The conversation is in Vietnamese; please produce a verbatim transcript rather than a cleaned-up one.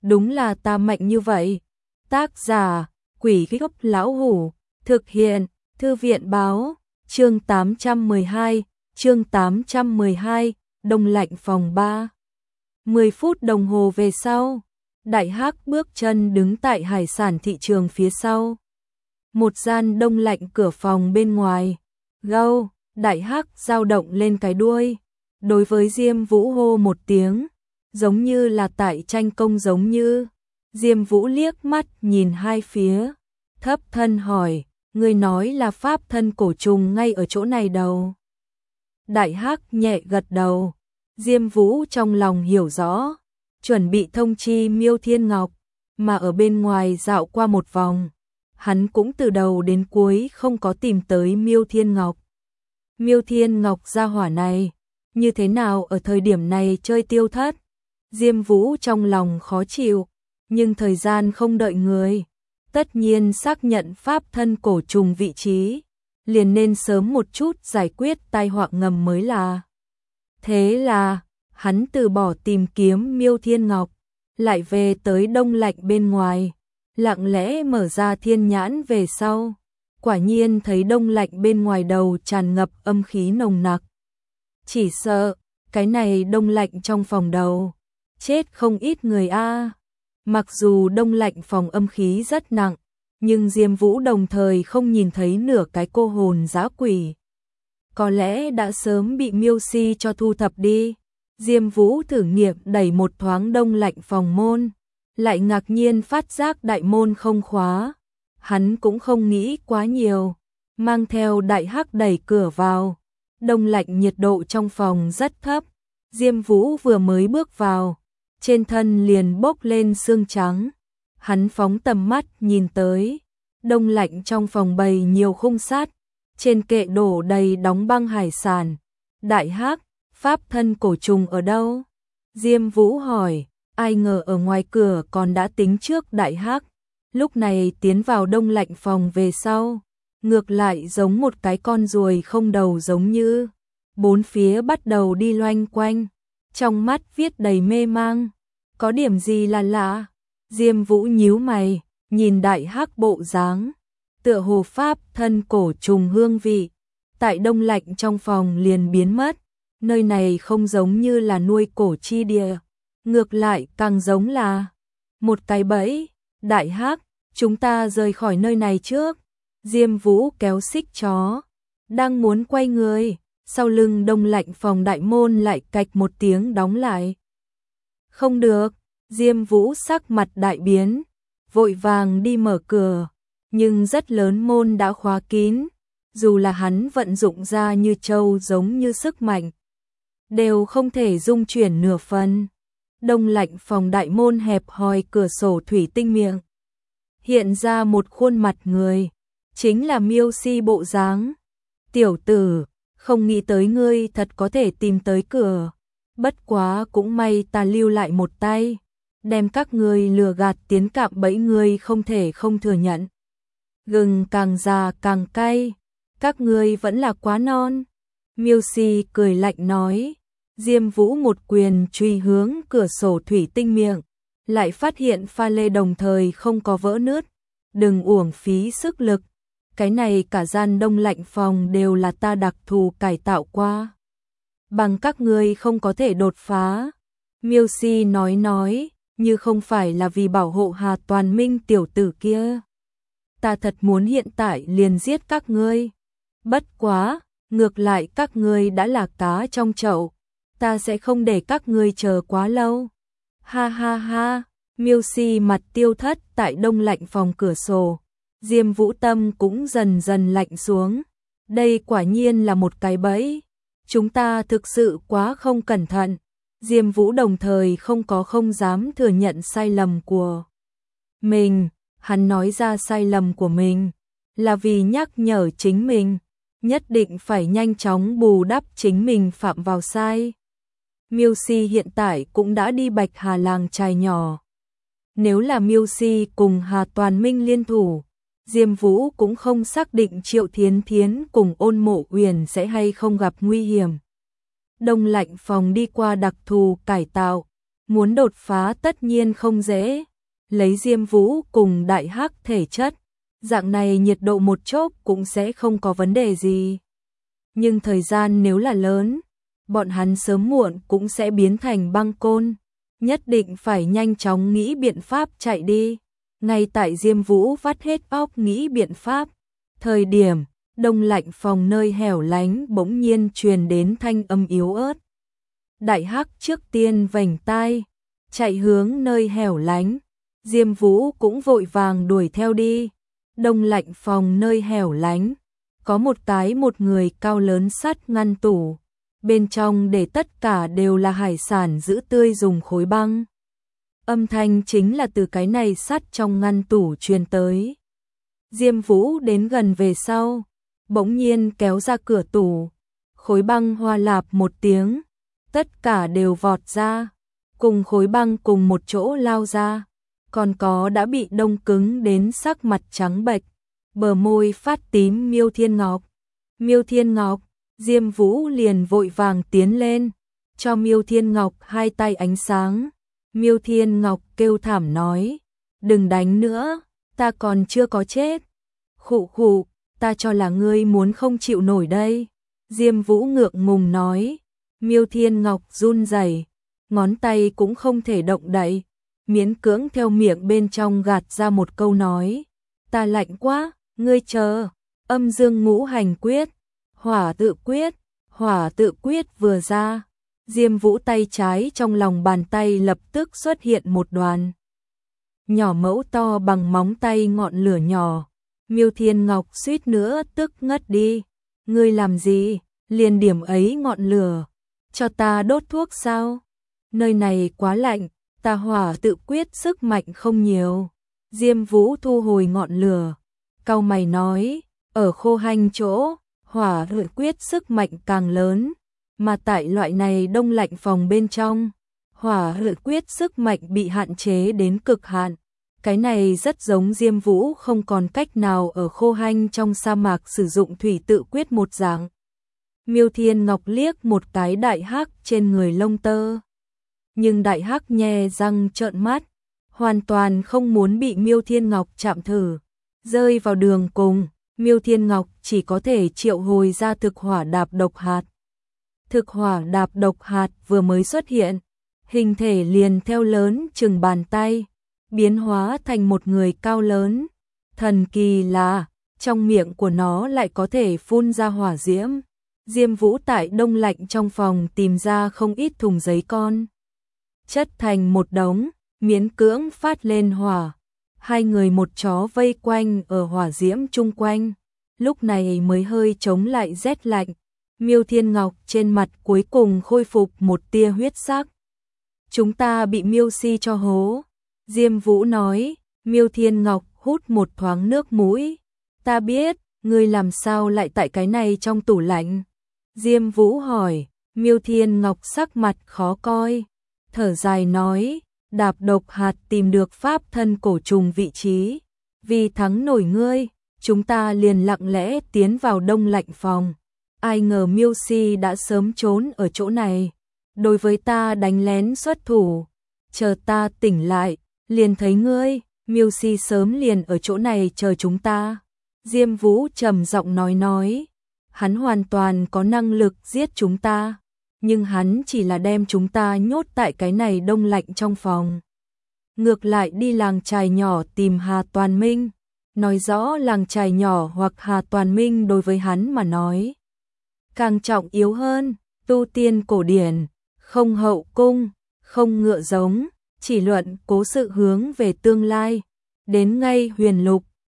đúng là ta mạnh như vậy. Tác giả, Quỷ Gốc Lão Hủ, thực hiện, Thư viện báo, chương tám trăm mười hai, chương tám trăm mười hai, đông lạnh phòng ba. mười phút đồng hồ về sau, Đại Hắc bước chân đứng tại hải sản thị trường phía sau. Một gian đông lạnh cửa phòng bên ngoài. Gâu, Đại Hắc dao động lên cái đuôi. Đối với Diêm Vũ hô một tiếng, giống như là tại tranh công giống như. Diêm Vũ liếc mắt nhìn hai phía, thấp thân hỏi, người nói là pháp thân cổ trùng ngay ở chỗ này đâu. Đại Hắc nhẹ gật đầu. Diêm Vũ trong lòng hiểu rõ, chuẩn bị thông chi Miêu Thiên Ngọc, mà ở bên ngoài dạo qua một vòng, hắn cũng từ đầu đến cuối không có tìm tới Miêu Thiên Ngọc. Miêu Thiên Ngọc gia hỏa này, như thế nào ở thời điểm này chơi tiêu thất? Diêm Vũ trong lòng khó chịu, nhưng thời gian không đợi người, tất nhiên xác nhận pháp thân cổ trùng vị trí, liền nên sớm một chút giải quyết tai họa ngầm mới là. Thế là, hắn từ bỏ tìm kiếm Miêu Thiên Ngọc, lại về tới đông lạnh bên ngoài, lặng lẽ mở ra thiên nhãn về sau. Quả nhiên thấy đông lạnh bên ngoài đầu tràn ngập âm khí nồng nặc. Chỉ sợ, cái này đông lạnh trong phòng đầu, chết không ít người a. Mặc dù đông lạnh phòng âm khí rất nặng, nhưng Diêm Vũ đồng thời không nhìn thấy nửa cái cô hồn dã quỷ. Có lẽ đã sớm bị Miêu Si cho thu thập đi. Diêm Vũ thử nghiệm đẩy một thoáng đông lạnh phòng môn, lại ngạc nhiên phát giác đại môn không khóa. Hắn cũng không nghĩ quá nhiều, mang theo Đại Hắc đẩy cửa vào. Đông lạnh nhiệt độ trong phòng rất thấp, Diêm Vũ vừa mới bước vào, trên thân liền bốc lên sương trắng. Hắn phóng tầm mắt nhìn tới, đông lạnh trong phòng bày nhiều khung sắt, trên kệ đổ đầy đóng băng hải sản. Đại Hắc, pháp thân cổ trùng ở đâu? Diêm Vũ hỏi, ai ngờ ở ngoài cửa còn đã tính trước Đại Hắc. Lúc này tiến vào đông lạnh phòng về sau, ngược lại giống một cái con ruồi không đầu giống như. Bốn phía bắt đầu đi loanh quanh, trong mắt viết đầy mê mang. Có điểm gì là lạ? Diêm Vũ nhíu mày, nhìn Đại Hắc bộ dáng, tựa hồ pháp thân cổ trùng hương vị, tại đông lạnh trong phòng liền biến mất. Nơi này không giống như là nuôi cổ chi địa, ngược lại càng giống là một cái bẫy. Đại Hắc, chúng ta rời khỏi nơi này trước. Diêm Vũ kéo xích chó, đang muốn quay người, sau lưng đông lạnh phòng đại môn lại cạch một tiếng đóng lại. Không được, Diêm Vũ sắc mặt đại biến, vội vàng đi mở cửa, nhưng rất lớn môn đã khóa kín, dù là hắn vận dụng ra như châu giống như sức mạnh, đều không thể dung chuyển nửa phần. Đông lạnh phòng đại môn hẹp hòi cửa sổ thủy tinh miệng, hiện ra một khuôn mặt người, chính là Miêu Si bộ dáng. Tiểu tử, không nghĩ tới ngươi thật có thể tìm tới cửa, bất quá cũng may ta lưu lại một tay, đem các ngươi lừa gạt tiến cạm bẫy ngươi không thể không thừa nhận. Gừng càng già càng cay, các ngươi vẫn là quá non. Miêu Si cười lạnh nói. Diêm Vũ một quyền truy hướng cửa sổ thủy tinh miệng, lại phát hiện pha lê đồng thời không có vỡ nứt. Đừng uổng phí sức lực, cái này cả gian đông lạnh phòng đều là ta đặc thù cải tạo qua, bằng các ngươi không có thể đột phá. Miêu Si nói nói, như không phải là vì bảo hộ Hà Toàn Minh tiểu tử kia, ta thật muốn hiện tại liền giết các ngươi. Bất quá, ngược lại các ngươi đã là cá trong chậu, ta sẽ không để các ngươi chờ quá lâu. Ha ha ha, Miêu Si mặt tiêu thất tại đông lạnh phòng cửa sổ. Diêm Vũ tâm cũng dần dần lạnh xuống. Đây quả nhiên là một cái bẫy. Chúng ta thực sự quá không cẩn thận. Diêm Vũ đồng thời không có không dám thừa nhận sai lầm của mình. Hắn nói ra sai lầm của mình là vì nhắc nhở chính mình, nhất định phải nhanh chóng bù đắp chính mình phạm vào sai. Miêu Si hiện tại cũng đã đi Bạch Hà làng trài nhỏ. Nếu là Miêu Si cùng Hà Toàn Minh liên thủ, Diêm Vũ cũng không xác định Triệu Thiến Thiến cùng Ôn Mộ Uyển sẽ hay không gặp nguy hiểm. Đông lạnh phòng đi qua đặc thù cải tạo, muốn đột phá tất nhiên không dễ. Lấy Diêm Vũ cùng Đại Hắc thể chất, dạng này nhiệt độ một chốc cũng sẽ không có vấn đề gì. Nhưng thời gian nếu là lớn, bọn hắn sớm muộn cũng sẽ biến thành băng côn, nhất định phải nhanh chóng nghĩ biện pháp chạy đi. Ngay tại Diêm Vũ vắt hết óc nghĩ biện pháp, thời điểm đông lạnh phòng nơi hẻo lánh bỗng nhiên truyền đến thanh âm yếu ớt. Đại Hắc trước tiên vành tai, chạy hướng nơi hẻo lánh, Diêm Vũ cũng vội vàng đuổi theo đi. Đông lạnh phòng nơi hẻo lánh, có một cái một người cao lớn sắt ngăn tủ, bên trong để tất cả đều là hải sản giữ tươi dùng khối băng. Âm thanh chính là từ cái này sắt trong ngăn tủ truyền tới. Diêm Vũ đến gần về sau, bỗng nhiên kéo ra cửa tủ, khối băng hoa lạp một tiếng, tất cả đều vọt ra, cùng khối băng cùng một chỗ lao ra, còn có đã bị đông cứng đến sắc mặt trắng bệch, bờ môi phát tím Miêu Thiên Ngọc. Miêu Thiên Ngọc, Diêm Vũ liền vội vàng tiến lên, cho Miêu Thiên Ngọc hai tay ánh sáng. Miêu Thiên Ngọc kêu thảm nói, đừng đánh nữa, ta còn chưa có chết. Khụ khụ, ta cho là ngươi muốn không chịu nổi đây. Diêm Vũ ngượng ngùng nói. Miêu Thiên Ngọc run rẩy, ngón tay cũng không thể động đậy, miễn cưỡng theo miệng bên trong gạt ra một câu nói, ta lạnh quá, ngươi chờ. Âm dương ngũ hành quyết, hỏa tự quyết, hỏa tự quyết vừa ra, Diêm Vũ tay trái trong lòng bàn tay lập tức xuất hiện một đoàn nhỏ mẫu to bằng móng tay ngọn lửa nhỏ. Miêu Thiên Ngọc suýt nữa tức ngất đi. Ngươi làm gì? Liền điểm ấy ngọn lửa, cho ta đốt thuốc sao? Nơi này quá lạnh, ta hỏa tự quyết sức mạnh không nhiều. Diêm Vũ thu hồi ngọn lửa, cau mày nói, ở khô hanh chỗ, hỏa tự quyết sức mạnh càng lớn, mà tại loại này đông lạnh phòng bên trong, hỏa tự quyết sức mạnh bị hạn chế đến cực hạn. Cái này rất giống Diêm Vũ không còn cách nào ở khô hanh trong sa mạc sử dụng thủy tự quyết một dạng. Miêu Thiên Ngọc liếc một cái Đại Hắc trên người lông tơ, nhưng Đại Hắc nhe răng trợn mắt, hoàn toàn không muốn bị Miêu Thiên Ngọc chạm thử. Rơi vào đường cùng, Miêu Thiên Ngọc chỉ có thể triệu hồi ra thực hỏa đạp độc hạt. Thực hỏa đạp độc hạt vừa mới xuất hiện, hình thể liền theo lớn chừng bàn tay, biến hóa thành một người cao lớn. Thần kỳ là, trong miệng của nó lại có thể phun ra hỏa diễm. Diêm Vũ tại đông lạnh trong phòng tìm ra không ít thùng giấy con, chất thành một đống, miễn cưỡng phát lên hỏa. Hai người một chó vây quanh ở hỏa diễm chung quanh, lúc này mới hơi chống lại rét lạnh. Miêu Thiên Ngọc trên mặt cuối cùng khôi phục một tia huyết sắc. Chúng ta bị Miêu Si cho hố. Diêm Vũ nói. Miêu Thiên Ngọc hút một thoáng nước mũi. Ta biết, ngươi làm sao lại tại cái này trong tủ lạnh? Diêm Vũ hỏi. Miêu Thiên Ngọc sắc mặt khó coi, thở dài nói, đạp độc hạt tìm được pháp thân cổ trùng vị trí, vì thắng nổi ngươi, chúng ta liền lặng lẽ tiến vào đông lạnh phòng. Ai ngờ Miêu Si đã sớm trốn ở chỗ này, đối với ta đánh lén xuất thủ, chờ ta tỉnh lại, liền thấy ngươi. Miêu Si sớm liền ở chỗ này chờ chúng ta. Diêm Vũ trầm giọng nói nói, hắn hoàn toàn có năng lực giết chúng ta, nhưng hắn chỉ là đem chúng ta nhốt tại cái này đông lạnh trong phòng. Ngược lại đi làng chài nhỏ tìm Hà Toàn Minh, nói rõ làng chài nhỏ hoặc Hà Toàn Minh đối với hắn mà nói càng trọng yếu hơn. Tu tiên cổ điển, không hậu cung, không ngựa giống, chỉ luận cố sự hướng về tương lai. Đến ngay huyền lục,